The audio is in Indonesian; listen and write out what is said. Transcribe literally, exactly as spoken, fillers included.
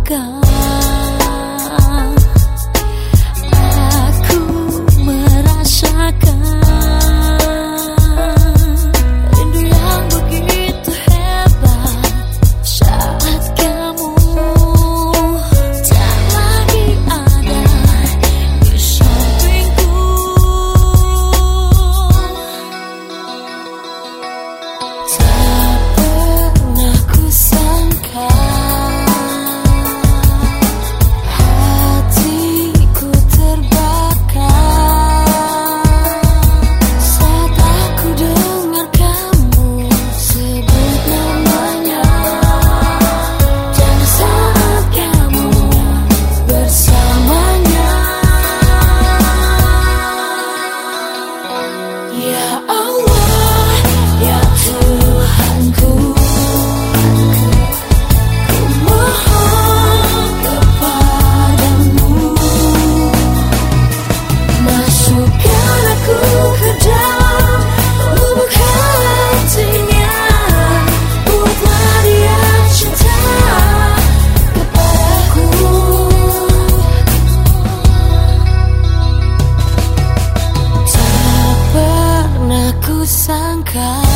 terluka. Aku merasakan rindu yang begitu hebat saat kamu tak lagi ada di sampingku. Tak pernah kusangka hatiku terbakar saat aku dengar kamu sebut namanya, dan saat kamu bersamanya. Ya Allah, ya Tuhanku, ku mohon kepadamu, masukkan aku ke dalam lubuk hatinya, buatlah dia cinta kepadaku. Tak pernah kusangka